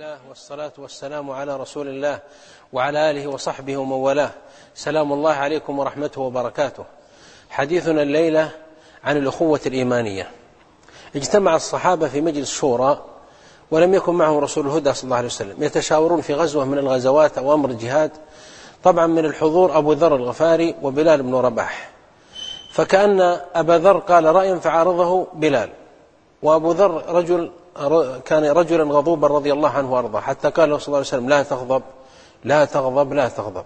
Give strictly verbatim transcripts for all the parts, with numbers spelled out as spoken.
الله والصلاة والسلام على رسول الله وعلى آله وصحبه ومن والاه. سلام الله عليكم ورحمته وبركاته. حديثنا الليلة عن الأخوة الإيمانية. اجتمع الصحابة في مجلس شورى ولم يكن معهم رسول الهدى صلى الله عليه وسلم، يتشاورون في غزوة من الغزوات أو أمر جهاد. طبعا من الحضور أبو ذر الغفاري وبلال بن رباح، فكأن أبا ذر قال رأيا فعارضه بلال، وأبو ذر رجل كان رجلا غضوبا رضي الله عنه وارضاه، حتى قال له صلى الله عليه وسلم لا تغضب لا تغضب لا تغضب.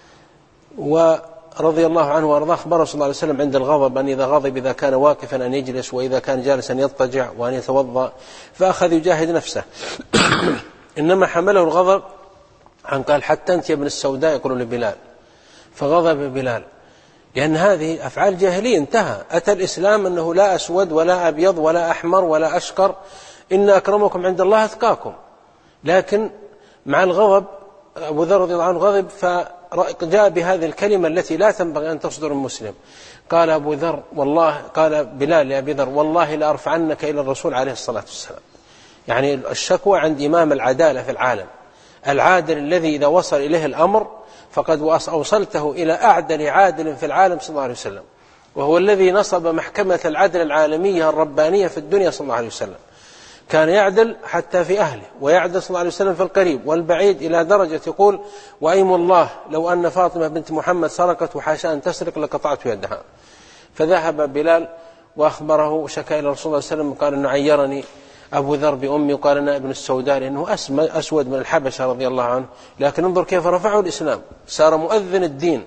ورضي الله عنه وارضاه أخبره صلى الله عليه وسلم عند الغضب أن إذا غضب إذا كان واقفا أن يجلس، وإذا كان جالسا يضطجع، وأن يتوضأ، فأخذ يجاهد نفسه. إنما حمله الغضب عن قال حتى أنت يا ابن السوداء، يقول لبلال، فغضب بلال، لأن هذه أفعال جاهلية انتهى. أتى الإسلام أنه لا أسود ولا أبيض ولا أحمر ولا أشقر، إن أكرمكم عند الله أتقاكم. لكن مع الغضب أبو ذر رضي الله عنه غضب، فجاء بهذه الكلمة التي لا تنبغي أن تصدر المسلم. قال أبو ذر والله، قال بلال لأبي ذر والله لأرفعنك إلى الرسول عليه الصلاة والسلام. يعني الشكوى عند إمام العدالة في العالم، العادل الذي إذا وصل إليه الأمر فقد أوصلته إلى أعدل عادل في العالم صلى الله عليه وسلم، وهو الذي نصب محكمة العدل العالمية الربانية في الدنيا صلى الله عليه وسلم. كان يعدل حتى في أهله، ويعدل صلى الله عليه وسلم في القريب والبعيد، إلى درجة يقول وأيم الله لو أن فاطمة بنت محمد سرقت وحاشا أن تسرق لقطعت يدها. فذهب بلال وأخبره، شكا إلى رسول الله صلى الله عليه وسلم، قال إنه عيرني أبو ذر بأمي، وقال أنا ابن السوداء، لأنه أسود من الحبشة رضي الله عنه. لكن انظر كيف رفعه الإسلام، صار مؤذن الدين،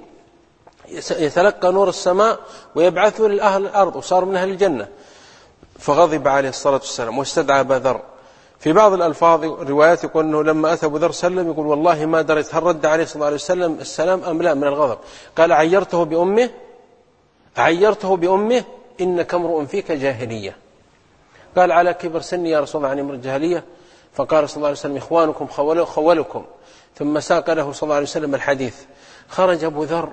يتلقى نور السماء ويبعثه للأهل الأرض، وصار من أهل الجنة. فغضب عليه الصلاة والسلام واستدعى أبا ذر. في بعض الألفاظ الروايات يقول أنه لما أتى أبو ذر سلم، يقول والله ما دريت هل رد عليه صلى الله عليه وسلم السلام أم لا، من الغضب. قال عيرته بأمه عيرته بأمه إنك امرؤ فيك جاهلية. قال على كبر سني يا رسول الله عن امر الجاهلية؟ فقال صلى الله عليه وسلم إخوانكم خولكم. ثم ساق له صلى الله عليه وسلم الحديث. خرج أبو ذر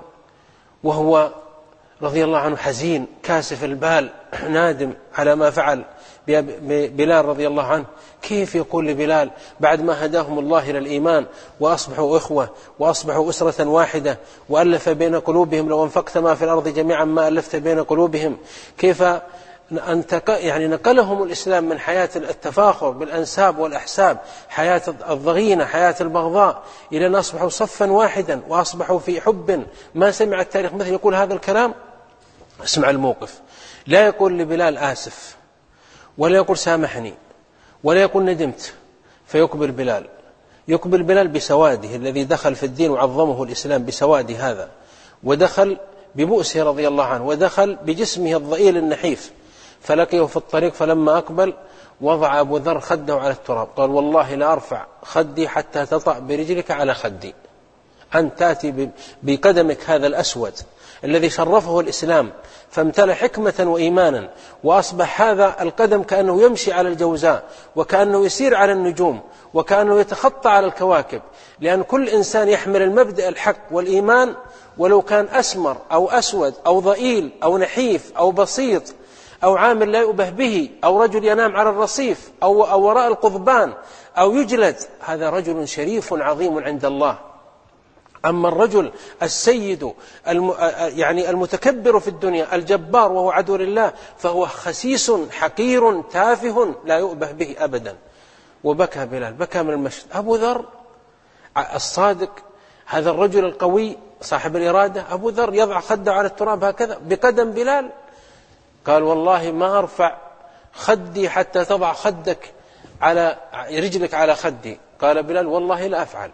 وهو رضي الله عنه حزين كاسف البال نادم على ما فعل ببلال رضي الله عنه. كيف يقول لبلال بعد ما هداهم الله إلى الإيمان وأصبحوا إخوة وأصبحوا أسرة واحدة وألف بين قلوبهم، لو انفقت ما في الأرض جميعا ما ألفت بين قلوبهم، كيف أن يعني نقلهم الإسلام من حياة التفاخر بالأنساب والأحساب، حياة الضغينة، حياة البغضاء، إلى أن أصبحوا صفا واحدا وأصبحوا في حب ما سمع التاريخ مثل يقول هذا الكلام. اسمع الموقف، لا يقول لبلال آسف، ولا يقول سامحني، ولا يقول ندمت، فيقبل بلال يقبل بلال بسواده الذي دخل في الدين وعظمه الإسلام بسواد هذا، ودخل ببؤسه رضي الله عنه، ودخل بجسمه الضئيل النحيف. فلقيه في الطريق، فلما أقبل وضع أبو ذر خده على التراب، قال والله لا أرفع خدي حتى تطأ برجلك على خدي، أن تأتي بقدمك هذا الأسود الذي شرفه الإسلام فامتلأ حكمة وإيمانا، وأصبح هذا القدم كأنه يمشي على الجوزاء، وكأنه يسير على النجوم، وكأنه يتخطى على الكواكب. لأن كل إنسان يحمل المبدأ الحق والإيمان، ولو كان أسمر أو أسود أو ضئيل أو نحيف أو بسيط أو عامل لا يؤبه به، أو رجل ينام على الرصيف أو, أو وراء القضبان أو يجلد، هذا رجل شريف عظيم عند الله. أما الرجل السيد الم... يعني المتكبر في الدنيا الجبار وهو عدو لله، فهو خسيس حقير تافه لا يؤبه به أبدا. وبكى بلال، بكى من المشهد. أبو ذر الصادق، هذا الرجل القوي صاحب الإرادة، أبو ذر يضع خده على التراب هكذا بقدم بلال. قال والله ما أرفع خدي حتى تضع خدك على رجلك على خدي. قال بلال والله لا أفعل.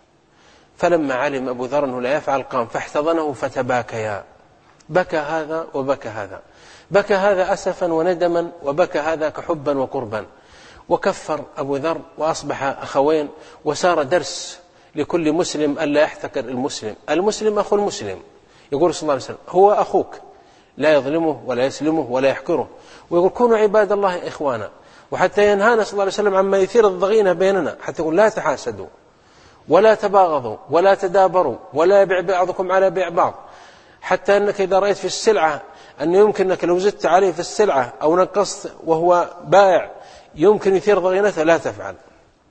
فلما علم أبو ذر أنه لا يفعل قام فاحتضنه فتباكيا، بكى هذا وبكى هذا، بكى هذا أسفا وندما، وبكى هذا كحبا وقربا. وكفر أبو ذر وأصبح أخوين، وسار درس لكل مسلم ألا يحتقر المسلم. المسلم أخو المسلم، يقول صلى الله عليه وسلم هو أخوك، لا يظلمه ولا يسلمه ولا يحقره. ويقول كونوا عباد الله إخوانا. وحتى ينهانا صلى الله عليه وسلم عما يثير الضغينة بيننا، حتى يقول لا تحاسدوا ولا تباغضوا ولا تدابروا ولا يبيع بعضكم على بيع بعض. حتى أنك إذا رأيت في السلعة أنه يمكن أنك لو زدت عليه في السلعة أو نقصت وهو بائع يمكن يثير ضغينته، لا تفعل.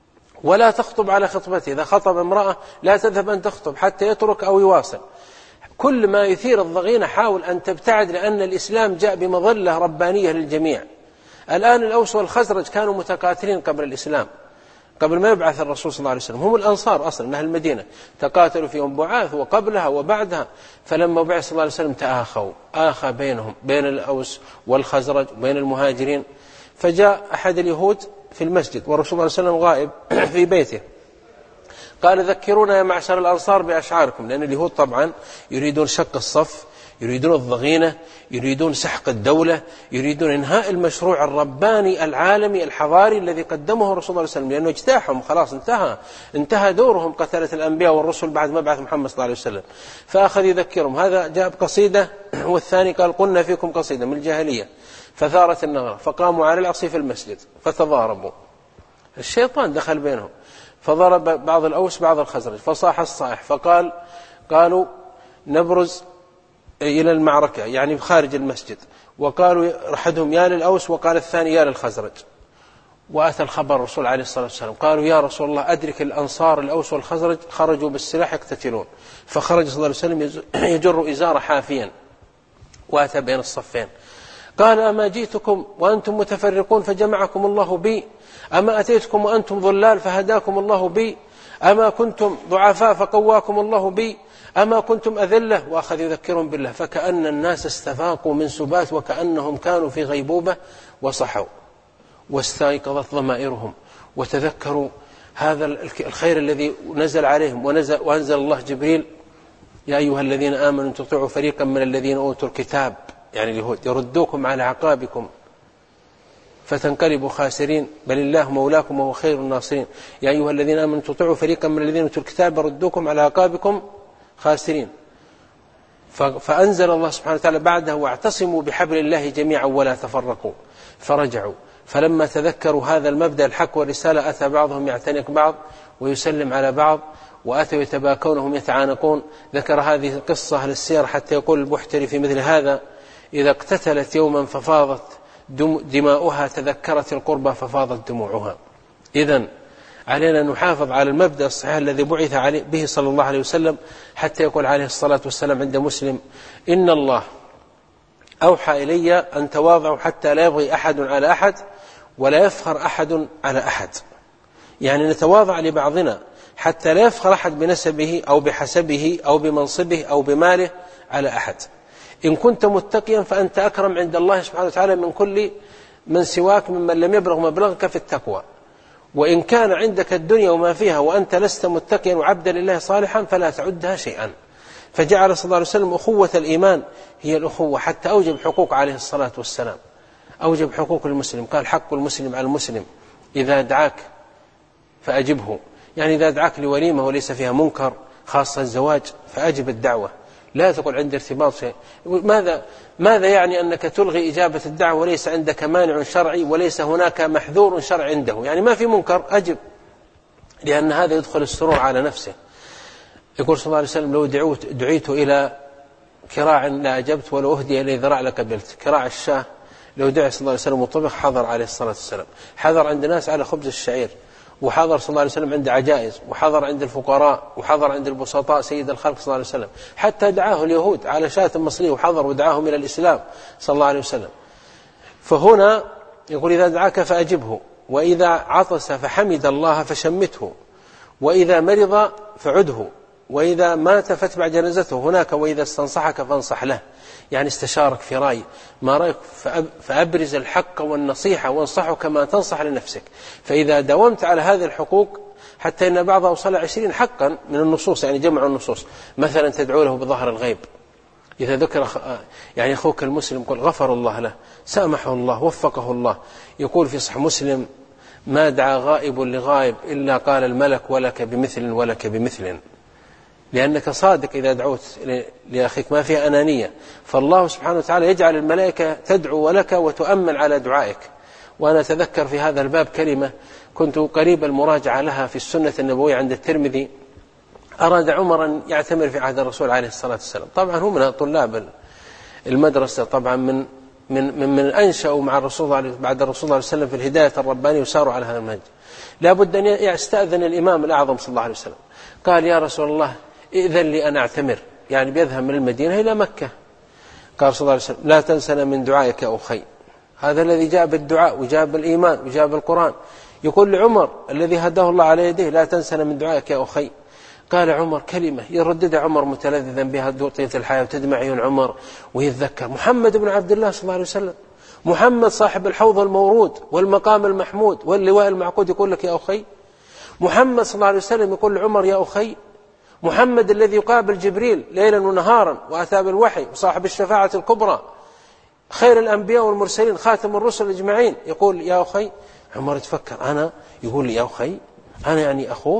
ولا تخطب على خطبته، إذا خطب امرأة لا تذهب أن تخطب حتى يترك أو يواصل. كل ما يثير الضغينة حاول أن تبتعد، لأن الإسلام جاء بمظلة ربانية للجميع. الآن الأوس والخزرج كانوا متقاتلين قبل الإسلام، قبل ما يبعث الرسول صلى الله عليه وسلم، هم الأنصار أصلا من أهل المدينة، تقاتلوا في يوم بعاث وقبلها وبعدها. فلما بعث صلى الله عليه وسلم تآخوا، آخى بينهم بين الأوس والخزرج وبين المهاجرين. فجاء أحد اليهود في المسجد والرسول صلى الله عليه وسلم غائب في بيته، قال ذكرونا يا معشر الأنصار بأشعاركم، لأن اليهود طبعا يريدون شق الصف، يريدون الضغينة، يريدون سحق الدولة، يريدون إنهاء المشروع الرباني العالمي الحضاري الذي قدمه الرسول صلى الله عليه وسلم، لأنه اجتاحهم خلاص، انتهى انتهى دورهم قتلة الأنبياء والرسل بعد مبعث محمد صلى الله عليه وسلم. فأخذ يذكرهم، هذا جاء بقصيدة والثاني قال قلنا فيكم قصيدة من الجاهلية، فثارت النغرة، فقاموا على العصي في المسجد فتضاربوا، الشيطان دخل بينهم، فضرب بعض الأوس بعض الخزرج، فصاح الصائح، فقال قالوا نبرز إلى المعركة يعني خارج المسجد، وقالوا أحدهم يا للأوس وقال الثاني يا للخزرج. وأتى الخبر الرسول عليه الصلاة والسلام، قالوا يا رسول الله أدرك الأنصار الأوس والخزرج خرجوا بالسلاح يقتتلون. فخرج صلى الله عليه وسلم يجر إزار حافيا وأتى بين الصفين، قال أما جئتكم وأنتم متفرقون فجمعكم الله بي، أما أتيتكم وأنتم ضلال فهداكم الله بي، أما كنتم ضعفاء فقواكم الله بي، أما كنتم أذلة. وأخذ يذكرهم بالله، فكأن الناس استفاقوا من سبات وكأنهم كانوا في غيبوبة وصحوا، واستيقظت ضمائرهم وتذكروا هذا الخير الذي نزل عليهم، ونزل وأنزل الله جبريل يا أيها الذين آمنوا تطيعوا فريقا من الذين أوتوا الكتاب، يعني اليهود، يردوكم على عقابكم فتنقلبوا خاسرين، بل الله مولاكم وهو خير الناصرين. يا أيها الذين آمنوا تطيعوا فريقا من الذين أوتوا الكتاب يردوكم على عقابكم خاسرين. فأنزل الله سبحانه وتعالى بعده واعتصموا بحبل الله جميعا ولا تفرقوا، فرجعوا. فلما تذكروا هذا المبدأ الحق والرسالة أتى بعضهم يعتنق بعض ويسلم على بعض، وأتوا يتباكون وهم يتعانقون. ذكر هذه القصة أهل السير حتى يقول البحتري في مثل هذا إذا اقتتلت يوما ففاضت دماؤها تذكرت القربى ففاضت دموعها. إذن علينا أن نحافظ على المبدأ الصحيح الذي بعث به صلى الله عليه وسلم، حتى يقول عليه الصلاة والسلام عند مسلم إن الله أوحى إلي أن تواضعوا حتى لا يبغي أحد على أحد ولا يفخر أحد على أحد، يعني نتواضع لبعضنا حتى لا يفخر أحد بنسبه أو بحسبه أو بمنصبه أو بماله على أحد. إن كنت متقيا فأنت أكرم عند الله سبحانه وتعالى من كل من سواك ممن لم يبلغ مبلغك في التقوى. وإن كان عندك الدنيا وما فيها وأنت لست متقيا وعبدا لله صالحا فلا تعدها شيئا. فجعل صلى الله عليه وسلم أخوة الإيمان هي الأخوة، حتى أوجب حقوق عليه الصلاة والسلام، أوجب حقوق المسلم، قال حق المسلم على المسلم إذا دعاك فأجبه، يعني إذا دعاك لوليمة وليس فيها منكر خاصة الزواج فأجب الدعوة، لا تقول عند ارتباط شيء. ماذا ماذا يعني أنك تلغي إجابة الدعوة وليس عندك مانع شرعي وليس هناك محذور شرعي عنده، يعني ما في منكر أجب، لأن هذا يدخل السرور على نفسه. يقول صلى الله عليه وسلم لو دعوت دعيت إلى كراع لا أجبت ولو أهدي إلي ذراع لقبلت. كراع الشاه لو دعي صلى الله عليه وسلم وطبخ حضر عليه الصلاة والسلام، حضر عند ناس على خبز الشعير، وحضر صلى الله عليه وسلم عند عجائز، وحضر عند الفقراء، وحضر عند البسطاء سيد الخلق صلى الله عليه وسلم، حتى دعاه اليهود على شاة مصرية وحضر ودعاهم إلى الإسلام صلى الله عليه وسلم. فهنا يقول إذا دعاك فأجبه، وإذا عطس فحمد الله فشمته، وإذا مرض فعده، وإذا مات فاتبع جنازته هناك، وإذا استنصحك فانصح له، يعني استشارك في رأي ما رأيك فأبرز الحق والنصيحة وانصحه كما تنصح لنفسك. فإذا داومت على هذه الحقوق حتى إن بعضها وصل عشرين حقا من النصوص، يعني جمع النصوص، مثلا تدعو له بظهر الغيب، إذا ذكر يعني أخوك المسلم قل غفر الله له سامحه الله وفقه الله. يقول في صحيح مسلم ما دعا غائب لغائب إلا قال الملك ولك بمثل ولك بمثل، لأنك صادق إذا دعوت لأخيك ما فيها أنانية. فالله سبحانه وتعالى يجعل الملائكة تدعو لك وتؤمن على دعائك. وأنا أتذكر في هذا الباب كلمة كنت قريب المراجعة لها في السنة النبوية عند الترمذي. أراد عمر أن يعتمر في عهد الرسول عليه الصلاة والسلام، طبعا هم من طلاب المدرسة، طبعا من من من, من أنشأوا مع الرسول بعد الرسول صلى الله عليه وسلم في الهداية الربانية وساروا على هذا المنهج. لابد أن يستأذن الإمام الأعظم صلى الله عليه وسلم. قال يا رسول الله إذن لي أن أعتمر، يعني بيذهب من المدينة إلى مكة. قال صلى الله عليه وسلم لا تنسنا من دعائك يا أخي. هذا الذي جاء بالدعاء وجاء بالإيمان وجاء بالقرآن. يقول لعمر الذي هداه الله على يديه لا تنسنا من دعائك يا أخي. قال عمر كلمة يردد عمر متلذذا بها دوطية الحياة وتدمع عيون عمر ويتذكر محمد بن عبد الله صلى الله عليه وسلم، محمد صاحب الحوض المورود والمقام المحمود واللواء المعقود، يقول لك يا أخي. محمد صلى الله عليه وسلم يقول لعمر يا أخي. محمد الذي يقابل جبريل ليلا ونهارا وأتى بالوحي وصاحب الشفاعة الكبرى، خير الأنبياء والمرسلين، خاتم الرسل أجمعين، يقول يا أخي. عمر يتفكر أنا يقول لي يا أخي، أنا يعني أخوه؟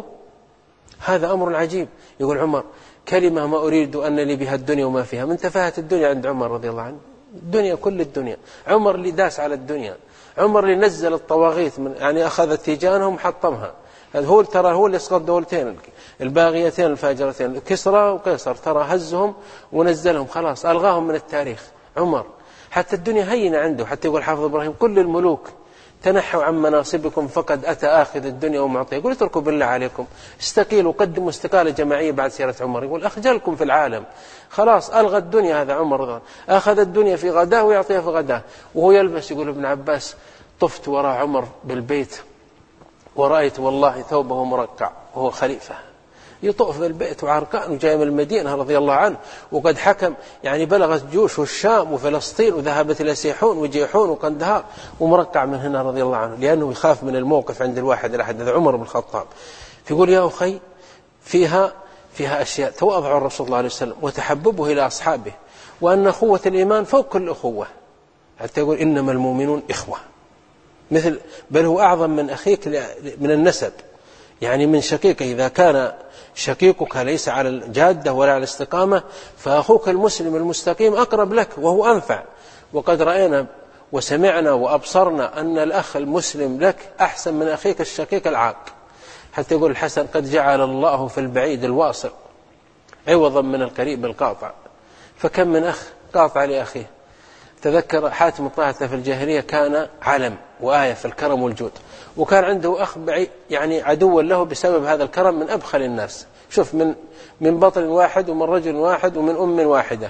هذا أمر عجيب. يقول عمر كلمة ما أريد أن لي بها الدنيا وما فيها. من تفاهة الدنيا عند عمر رضي الله عنه، الدنيا كل الدنيا. عمر اللي داس على الدنيا، عمر اللي نزل الطواغيت من يعني أخذ تيجانهم وحطمها. هو ترى هو اللي اسقط دولتين الباغيتين الفاجرتين كسرى وقيصر، ترى هزهم ونزلهم خلاص ألغاهم من التاريخ. عمر حتى الدنيا هينة عنده، حتى يقول حافظ إبراهيم كل الملوك تنحوا عن مناصبكم فقد أتى آخذ الدنيا ومعطيه. يقول اتركوا بالله عليكم، استقيلوا قدموا استقالة جماعية بعد سيرة عمر. يقول أخجلكم في العالم، خلاص ألغى الدنيا. هذا عمر رضي الله عنه أخذ الدنيا في غداه ويعطيها في غداه وهو يلبس. يقول ابن عباس طفت وراء عمر بالبيت ورأيت والله ثوبه مرقع وهو خليفة، يطوف بالبيت وعرقان وجاي من المدينة رضي الله عنه، وقد حكم يعني بلغت جيوش الشام وفلسطين وذهبت إلى سيحون وجيحون وقندهار، ومرقع من هنا رضي الله عنه لأنه يخاف من الموقف عند الواحد الأحد. هذا عمر بن الخطاب. فيقول يا أخي فيها فيها أشياء تواضع الرسول صلى الله عليه وسلم وتحببه إلى أصحابه، وأن أخوة الإيمان فوق كل أخوة. حتى يقول إنما المؤمنون إخوة، مثل بل هو أعظم من أخيك من النسب، يعني من شقيقك. إذا كان شقيقك ليس على الجادة ولا على الاستقامة فأخوك المسلم المستقيم أقرب لك وهو أنفع. وقد رأينا وسمعنا وأبصرنا أن الأخ المسلم لك أحسن من أخيك الشقيق العاق. حتى يقول الحسن قد جعل الله في البعيد الواصل عوضا من القريب القاطع. فكم من أخ قاطع لأخيه. تذكر حاتم الطاهر في الجاهلية كان علم وآية في الكرم والجود، وكان عنده أخ بعيد يعني عدوا له بسبب هذا الكرم من أبخل الناس. شوف من من بطن واحد ومن رجل واحد ومن أم واحدة،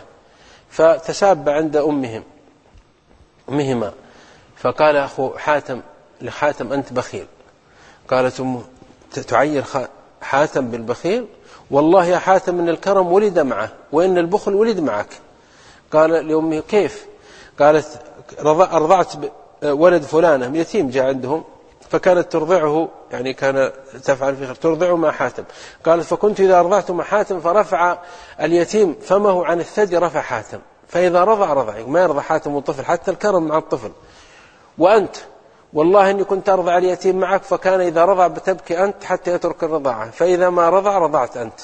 فتساب عند أمهم أمهما. فقال أخو حاتم لحاتم أنت بخيل. قالت أمه تعير حاتم بالبخيل؟ والله يا حاتم إن الكرم ولد معه وإن البخل ولد معك. قال لأمه كيف؟ قالت أرضعت ولد فلانة يتيم جاء عندهم فكانت ترضعه، يعني كان تفعل في خير ترضعه مع حاتم. قالت فكنت إذا أرضعت مع حاتم فرفع اليتيم فمه عن الثدي رفع حاتم، فإذا رضع رضعي ما يرضى حاتم الطفل حتى الكرم مع الطفل. وأنت والله إني كنت أرضع اليتيم معك فكان إذا رضع بتبكي أنت حتى يترك الرضاعة، فإذا ما رضع رضعت أنت.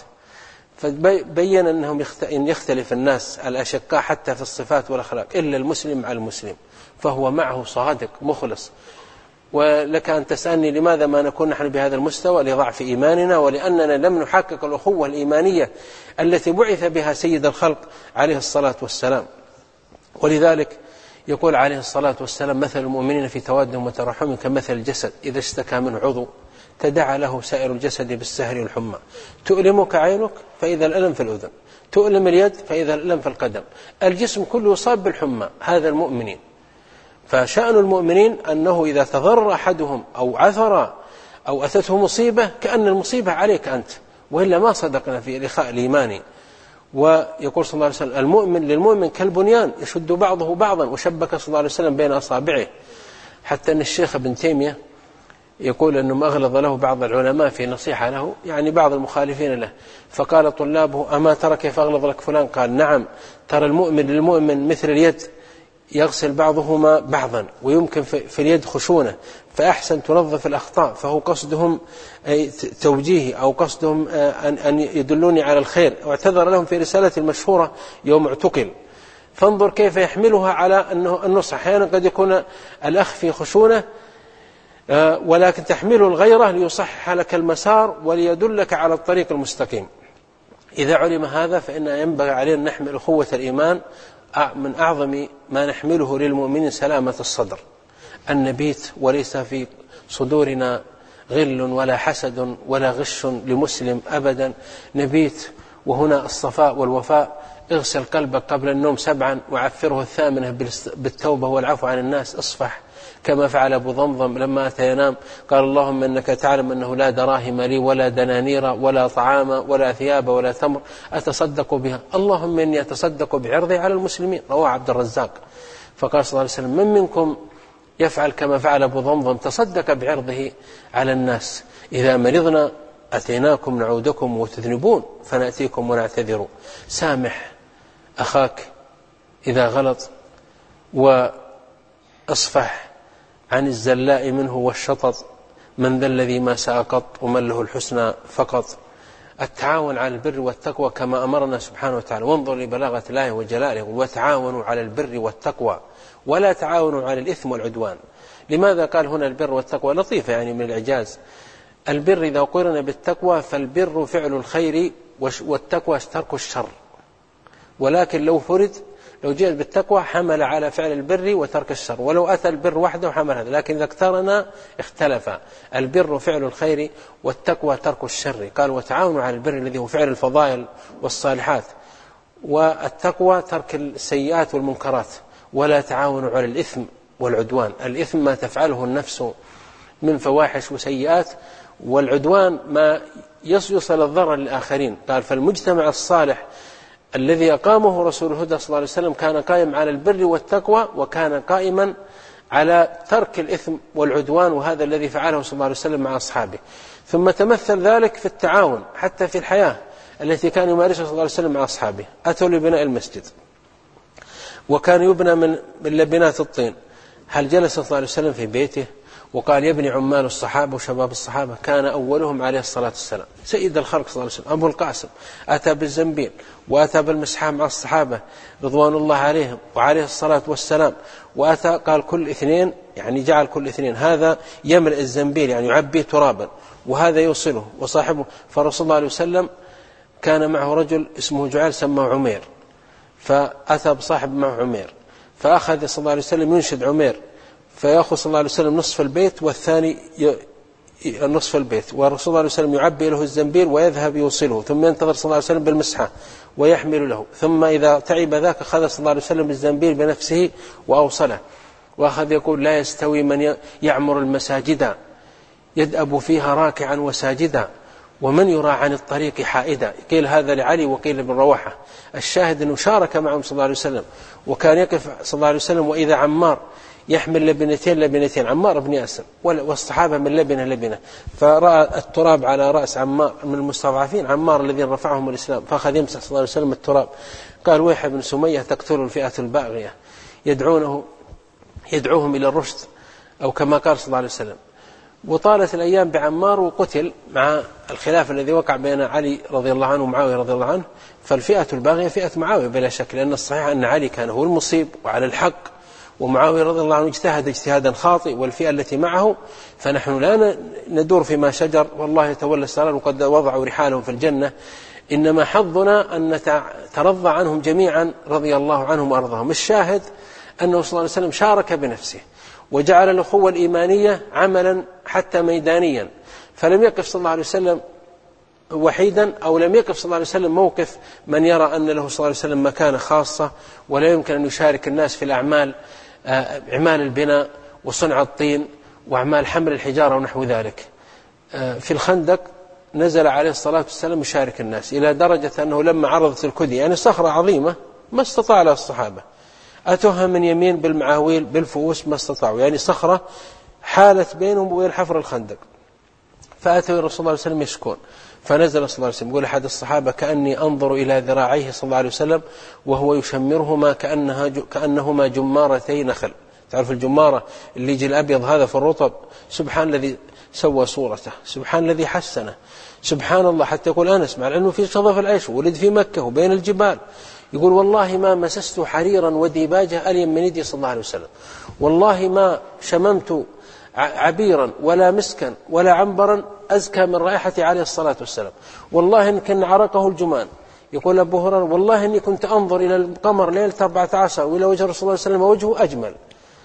فبين أنهم يختلف الناس الأشقاء حتى في الصفات والأخلاق إلا المسلم مع المسلم فهو معه صادق مخلص. ولك أن تسألني لماذا ما نكون نحن بهذا المستوى؟ لضعف إيماننا ولأننا لم نحقق الأخوة الإيمانية التي بعث بها سيد الخلق عليه الصلاة والسلام. ولذلك يقول عليه الصلاة والسلام مثل المؤمنين في توادهم وترحمهم كمثل الجسد إذا اشتكى منه عضو تداعى له سائر الجسد بالسهر والحمى. تؤلمك عينك فإذا الألم في الأذن، تؤلم اليد فإذا الألم في القدم، الجسم كله يصاب بالحمى. هذا المؤمنين. فشأن المؤمنين أنه إذا تضرر أحدهم أو عثر أو أتته مصيبة كأن المصيبة عليك أنت، وإلا ما صدقنا في الإخاء الإيماني. ويقول صلى الله عليه وسلم المؤمن للمؤمن كالبنيان يشد بعضه بعضا، وشبك صلى الله عليه وسلم بين أصابعه. حتى أن الشيخ ابن تيمية يقول أنه أغلظ له بعض العلماء في نصيحة له، يعني بعض المخالفين له، فقال طلابه أما ترى كيف أغلظ لك فلان؟ قال نعم، ترى المؤمن للمؤمن مثل اليد يغسل بعضهما بعضا، ويمكن في اليد خشونة فأحسن تنظف الأخطاء، فهو قصدهم توجيهي أو قصدهم أن يدلوني على الخير. واعتذر لهم في رسالة المشهورة يوم اعتقل. فانظر كيف يحملها على أنه النصح. أحيانا قد يكون الأخ في خشونة ولكن تحمله الغيرة ليصحح لك المسار وليدلك على الطريق المستقيم. إذا علم هذا فإن ينبغي علينا أن نحمل أخوة الإيمان. من أعظم ما نحمله للمؤمنين سلامة الصدر، أن نبيت وليس في صدورنا غل ولا حسد ولا غش لمسلم أبدا. نبيت وهنا الصفاء والوفاء. اغسل قلبك قبل النوم سبعا وعفره الثامنة بالتوبة والعفو عن الناس. اصفح كما فعل أبو ضمضم لما أتى ينام قال اللهم إنك تعلم أنه لا دراهم لي ولا دنانير ولا طعام ولا ثياب ولا تمر أتصدق بها، اللهم إني أتصدق بعرضي على المسلمين. رواه عبد الرزاق. فقال صلى الله عليه وسلم من منكم يفعل كما فعل أبو ضمضم تصدق بعرضه على الناس. إذا مرضنا أتيناكم نعودكم وتذنبون فنأتيكم ونعتذر. سامح أخاك إذا غلط، واصفح عن الزلاء منه والشطط. من ذا الذي ما ساء قط ومن له الحسنى فقط. التعاون على البر والتقوى كما أمرنا سبحانه وتعالى. وانظر لبلاغة الله وجلاله وتعاونوا على البر والتقوى ولا تعاونوا على الإثم والعدوان. لماذا قال هنا البر والتقوى؟ لطيفة يعني من الإعجاز. البر إذا قرن بالتقوى فالبر فعل الخير والتقوى ترك الشر، ولكن لو فرد لو جاء بالتقوى حمل على فعل البر وترك الشر، ولو أتى البر وحده حمل هذا، لكن إذا اقترنا اختلف. البر فعل الخير والتقوى ترك الشر. قال وتعاونوا على البر الذي هو فعل الفضائل والصالحات، والتقوى ترك السيئات والمنكرات. ولا تعاونوا على الإثم والعدوان. الإثم ما تفعله النفس من فواحش وسيئات، والعدوان ما يصل الضرر للآخرين. قال فالمجتمع الصالح الذي أقامه رسول الهدى صلى الله عليه وسلم كان قائم على البر والتقوى، وكان قائما على ترك الإثم والعدوان، وهذا الذي فعله صلى الله عليه وسلم مع أصحابه. ثم تمثل ذلك في التعاون حتى في الحياة التي كان يمارسها صلى الله عليه وسلم مع أصحابه. أتوا لبناء المسجد وكان يبنى من لبنات الطين. هل جلس صلى الله عليه وسلم في بيته وقال يبني عمال الصحابة وشباب الصحابة؟ كان أولهم عليه الصلاة والسلام سيد الخلق صلى الله عليه وسلم أبو القاسم، أتى بالزنبيل وأتى بالمسحة مع الصحابة رضوان الله عليهم وعليه الصلاة والسلام. وأتى قال كل اثنين، يعني جعل كل اثنين هذا يملأ الزنبيل يعني يعبيه ترابا وهذا يوصله وصاحبه. فرسول الله عليه وسلم كان معه رجل اسمه جعال سماه عمير، فأتى بصاحب معه عمير، فأخذ صلى الله عليه وسلم ينشد عمير، فيأخذ صلى الله عليه وسلم نصف البيت والثاني نصف البيت، والرسول صلى الله عليه وسلم يعبي له الزنبيل ويذهب يوصله، ثم ينتظر صلى الله عليه وسلم بالمسحة ويحمل له، ثم إذا تعب ذاك أخذ صلى الله عليه وسلم الزنبيل بنفسه وأوصله. وأخذ يقول لا يستوي من يعمر المساجد يدأب فيها راكعا وساجدا ومن يرى عن الطريق حائدا. قيل هذا لعلي وقيل ابن رواحة. الشاهد أنه شارك معهم صلى الله عليه وسلم، وكان يقف صلى الله عليه وسلم وإذا عمار يحمل لبنتين لبنتين عمار بن ياسر والصحابة من لبنة لبنة، فرأى التراب على رأس عمار من المستضعفين عمار الذين رفعهم الإسلام، فأخذ يمسح صلى الله عليه وسلم التراب. قال ويح ابن سمية تقتل الفئة الباغية يدعونه يدعوهم إلى الرشد، أو كما قال صلى الله عليه وسلم. وطالت الأيام بعمار وقتل مع الخلاف الذي وقع بين علي رضي الله عنه ومعاوية رضي الله عنه. فالفئة الباغية فئة معاوية بلا شك، لأن الصحيح أن علي كان هو المصيب وعلى الحق، ومعاوية رضي الله عنه اجتهد اجتهادا خاطئ والفئة التي معه، فنحن لا ندور فيما شجر والله يتولى السرار وقد وضعوا رحالهم في الجنة. إنما حظنا أن نترضى عنهم جميعا رضي الله عنهم وأرضاهم. الشاهد أنه صلى الله عليه وسلم شارك بنفسه وجعل الأخوة الإيمانية عملا حتى ميدانيا، فلم يقف صلى الله عليه وسلم وحيدا، أو لم يقف صلى الله عليه وسلم موقف من يرى أن له صلى الله عليه وسلم مكانة خاصة ولا يمكن أن يشارك الناس في الأعمال، أعمال البناء وصنع الطين وأعمال حمل الحجارة ونحو ذلك. في الخندق نزل عليه الصلاة والسلام يشارك الناس، إلى درجة أنه لما عرضت الكدي يعني صخرة عظيمة ما استطاع لها الصحابة، أتوها من يمين بالمعاويل بالفؤوس ما استطاعوا، يعني صخرة حالت بينهم وبين حفر الخندق. فأتوا الرسول صلى الله عليه وسلم يشكون، فنزل صلى الله عليه وسلم. يقول أحد الصحابة كأني أنظر إلى ذراعيه صلى الله عليه وسلم وهو يشمرهما كأنها كأنهما جمارتي نخل. تعرف الجمارة اللي يجي الأبيض هذا في الرطب. سبحان الذي سوى صورته، سبحان الذي حسنه، سبحان الله. حتى يقول أنس مع أنه في شظف العيش ولد في مكة وبين الجبال، يقول والله ما مسست حريرا وديباجة ألين من يدي صلى الله عليه وسلم، والله ما شممت عبيرا ولا مسكا ولا عنبرا أزكى من رائحتي عليه الصلاة والسلام، والله إن كان عرقه الجمان. يقول أبو هريرة والله إني كنت أنظر إلى القمر ليلة أربعة عشر وإلى وجه رسول الله صلى الله عليه وسلم وجهه أجمل.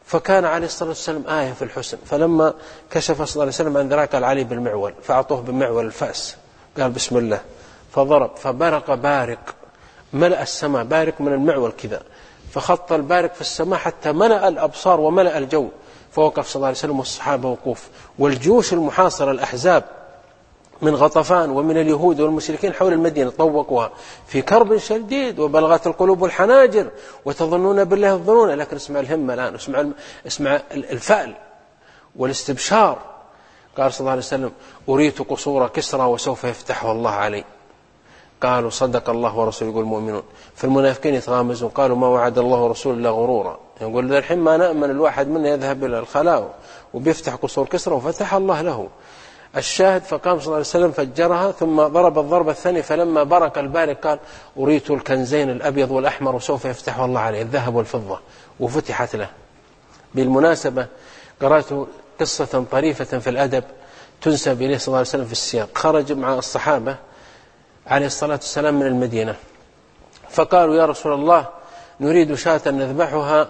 فكان عليه الصلاة والسلام آية في الحسن. فلما كشف صلى الله عليه وسلم عن ذراك قال علي بالمعول، فأعطوه بمعول الفأس، قال بسم الله، فضرب فبرق بارق ملأ السماء، بارق من المعول كذا، فخط البارق في السماء حتى ملأ الأبصار وملأ الجو. فوقف صلى الله عليه وسلم والصحابة وقوف، والجيوش المحاصرة الأحزاب من غطفان ومن اليهود والمشركين حول المدينة طوقوها في كرب شديد وبلغت القلوب الحناجر وتظنون بالله الظنون. لكن اسمع الهمة الآن، اسمع, اسمع الفأل والاستبشار. قال صلى الله عليه وسلم أريت قصور كسرى وسوف يفتحه الله علي. قالوا صدق الله ورسوله يقول المؤمنون. فالمنافقين يتغامزون قالوا ما وعد الله ورسوله إلا غرورا. يقول ذا الحين ما نأمن الواحد منا يذهب إلى الخلاء وبيفتح قصور كسرى وفتح الله له. الشاهد فقام صلى الله عليه وسلم فجرها ثم ضرب الضربة الثانية، فلما برك البارق قال أريت الكنزين الأبيض والأحمر وسوف يفتحه الله عليه، الذهب والفضة، وفتحت له. بالمناسبة قرأت قصة طريفة في الأدب تنسب إليه صلى الله عليه وسلم في السياق. خرج مع الصحابة عليه الصلاة والسلام من المدينة، فقالوا يا رسول الله نريد شاة نذبحها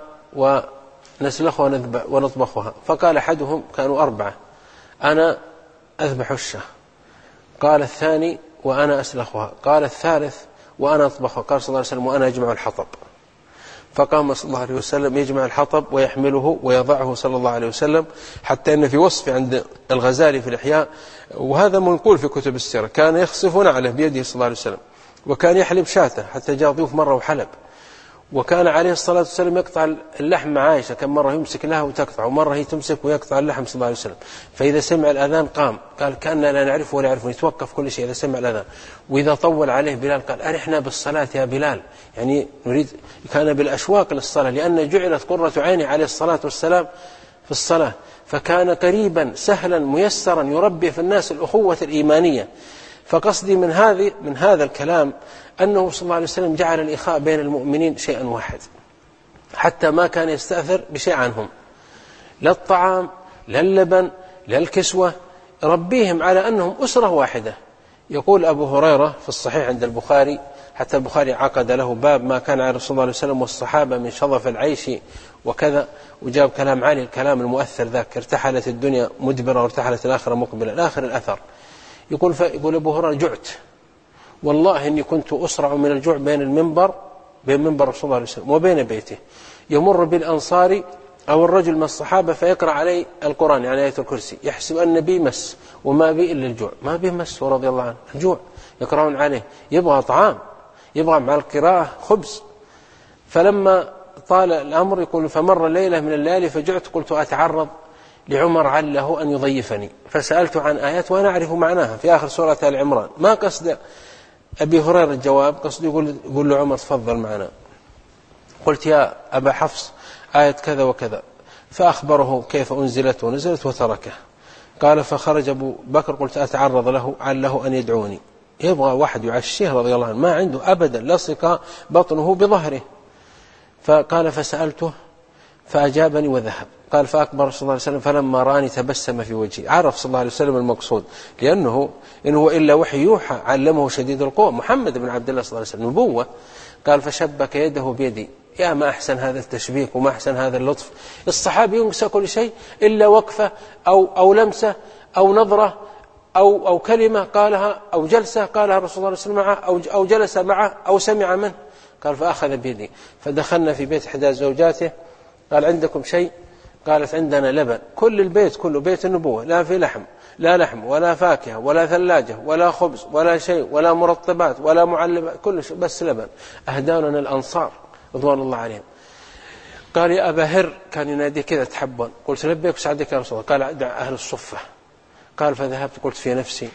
ونسلخها ونطبخها. فقال أحدهم، كانوا أربعة، أنا أذبح الشاة. قال الثاني وأنا أسلخها. قال الثالث وأنا أطبخها. قال صلى الله عليه وسلم وأنا أجمع الحطب. فقام صلى الله عليه وسلم يجمع الحطب ويحمله ويضعه صلى الله عليه وسلم، حتى أن في وصف عند الغزالي في الإحياء، وهذا منقول في كتب السيرة، كان يخصف نعله بيده صلى الله عليه وسلم، وكان يحلب شاته حتى جاء ضيوف مرة وحلب. وكان عليه الصلاة والسلام يقطع اللحم مع عائشة، كم مرة يمسك لها وتقطع، ومرة هي تمسك ويقطع اللحم صلى الله عليه وسلم. فإذا سمع الأذان قام، قال كأننا لا نعرفه ولا يعرفه، يتوقف كل شيء إذا سمع الأذان. وإذا طول عليه بلال قال أرحنا بالصلاة يا بلال، يعني نريد، كان بالأشواق للصلاة، لأن جعلت قرة عيني عليه الصلاة والسلام في الصلاة. فكان قريبا سهلا ميسرا يربي في الناس الأخوة الإيمانية. فقصدي من هذه من هذا الكلام أنه صلى الله عليه وسلم جعل الإخاء بين المؤمنين شيئا واحد، حتى ما كان يستأثر بشيء عنهم، لا الطعام لا اللبن لا الكسوة، ربيهم على أنهم أسرة واحدة. يقول أبو هريرة في الصحيح عند البخاري، حتى البخاري عقد له باب ما كان على رسول الله عليه وسلم والصحابة من شظف العيش وكذا، وجاب كلام علي الكلام المؤثر ذاك، ارتحلت الدنيا مدبرة وارتحلت الآخرة مقبلة، الآخر الأثر. يقول يقول أبو هريرة جعت والله إني كنت أسرع من الجوع بين المنبر بين منبر رسول الله عليه وسلم وبين بيته، يمر بالأنصار أو الرجل من الصحابة فيقرأ عليه القرآن يعني آية الكرسي، يحسب أن بي مس وما بي إلا الجوع، ما بي مس ورضي الله عنه، الجوع يقرأون عليه، يبغى طعام، يبغى مع القراءة خبز. فلما طال الأمر يقول فمر ليلة من الليالي فجعت قلت أتعرض لعمر عله أن يضيفني، فسألت عن آيات وأنا أعرف معناها في آخر سورة آل عمران. ما قصد أبي هريرة الجواب، قصد يقول, يقول له عمر تفضل معنا. قلت يا أبا حفص آية كذا وكذا، فأخبره كيف أنزلت ونزلت وتركه. قال فخرج أبو بكر قلت أتعرض له عله أن يدعوني، يبغى واحد يعشيه رضي الله عنه، ما عنده أبدا لصق بطنه بظهره. فقال فسألته فأجابني وذهب. قال فأكبر صلى الله عليه وسلم فلما راني تبسم في وجهي، عرف صلى الله عليه وسلم المقصود، لأنه إن هو إلا وحي يوحى علمه شديد القوى محمد بن عبد الله صلى الله عليه وسلم نبوة. قال فشبك يده بيدي، يا ما أحسن هذا التشبيك وما أحسن هذا اللطف. الصحابي ينسى كل شيء إلا وقفة أو, أو لمسة أو نظرة أو, أو كلمة قالها أو جلسة قالها رسول الله صلى الله عليه وسلم معه أو, أو جلس معه أو سمع منه. قال فأخذ بيدي فدخلنا في بيت إحدى زوجاته، قال عندكم شيء؟ قالت عندنا لبن. كل البيت كله بيت النبوة، لا في لحم لا لحم ولا فاكهة ولا ثلاجة ولا خبز ولا شيء ولا مرطبات ولا معلبات، كل شيء بس لبن. أهدانا الأنصار رضوان الله عليهم. قال يا أبا هر، كان ينادي كذا تحبا. قلت لبيك وسعدك يا رسول الله. قال ادع أهل الصفة. قال فذهبت قلت في نفسي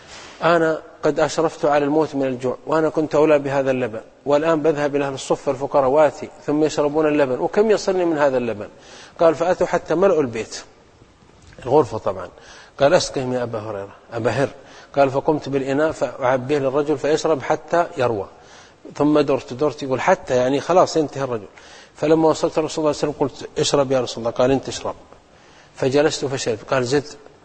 أنا قد أشرفت على الموت من الجوع وأنا كنت أولى بهذا اللبن، والآن بذهب إلى أهل الصفة الفقراء واتي ثم يشربون اللبن، وكم يصلني من هذا اللبن؟ قال فأتوا حتى ملأوا البيت الغرفة طبعا. قال أسقهم يا أبا هريرة أبا هر. قال فقمت بالإناء فأعبيه للرجل فيشرب حتى يروى، ثم درت درت يقول حتى يعني خلاص ينتهي الرجل. فلما وصلت رسول الله صلى الله عليه وسلم قلت اشرب يا رسول الله. قال انت اشرب. فجلست فشربت. قال زد.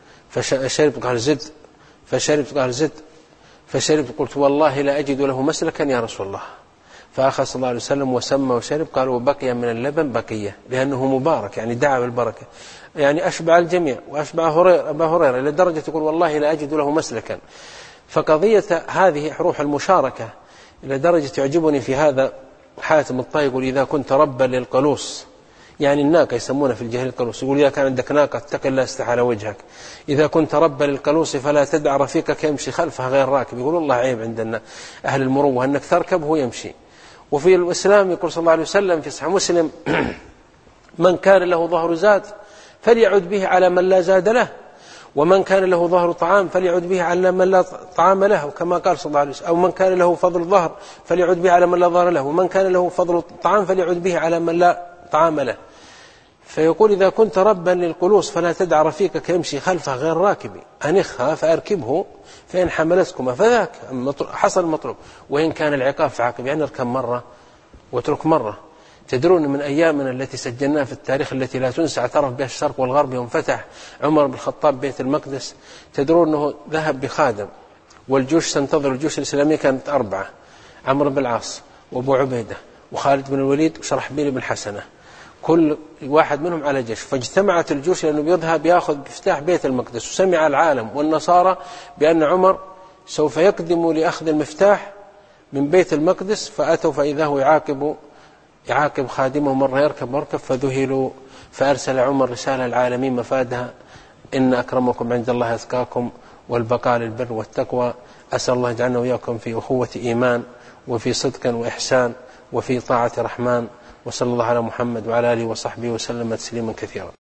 فشربت. قال زد. فشربت. قال زد. فشربت. قلت والله لا أجد له مسلكا يا رسول الله. فأخذ صلى الله عليه وسلم وسمى وشرب، قالوا بقي من اللبن بقية، لأنه مبارك يعني دعا بالبركة، يعني أشبع الجميع وأشبع هريرة أبا هريرة لدرجة يقول والله لا أجد له مسلكا. فقضية هذه روح المشاركة إلى درجة يعجبني في هذا حاتم الطائي يقول إذا كنت ربا للقلوص، يعني الناقة يسمونها في الجاهلية القلوص، يقول إذا كان عندك ناقة اتق الله استحى على وجهك، إذا كنت ربا للقلوص فلا تدع رفيقك يمشي خلفها غير راكب. يقول والله عيب عندنا أهل المروة أنك تركب هو يمشي. وفي الإسلام يقول صلى الله عليه وسلم في صحيح مسلم من كان له ظهر زاد فليعد به على من لا زاد له، ومن كان له ظهر طعام فليعد به على من لا طعام له، كما قال صلى الله عليه وسلم، أو من كان له فضل ظهر فليعد به على من لا ظهر له، ومن كان له فضل طعام فليعد به على من لا طعام له. فيقول إذا كنت ربا للقلوص فلا تدع رفيقك يمشي خلفها غير راكبي، أنخها فأركبه فإن حملتكما فذاك حصل المطلوب، وإن كان العقاب فعاقب، يعني اركب مرة واترك مرة. تدرون من أيامنا التي سجلناها في التاريخ التي لا تنسى اعترف بها الشرق والغرب يوم فتح عمر بن الخطاب بيت المقدس، تدرون أنه ذهب بخادم والجيوش تنتظر، الجيوش الإسلامية كانت أربعة، عمرو بن العاص وأبو عبيدة وخالد بن الوليد وشرحبيل بن حسنة، كل واحد منهم على جيش. فاجتمعت الجيوش لأنه بيذهب يأخذ بفتاح بيت المقدس، وسمع العالم والنصارى بأن عمر سوف يقدم لأخذ المفتاح من بيت المقدس، فأتوا فإذا هو يعاقب يعاقب خادمه مرة يركب مركب، فذهلوا، فأرسل عمر رسالة العالمين مفادها إن أكرمكم عند الله أتقاكم والبقاء للبر والتقوى. أسأل الله يجعلنا وإياكم في أخوة إيمان وفي صدق وإحسان وفي طاعة رحمن، وصلى الله على محمد وعلى آله وصحبه وسلم تسليما كثيرا.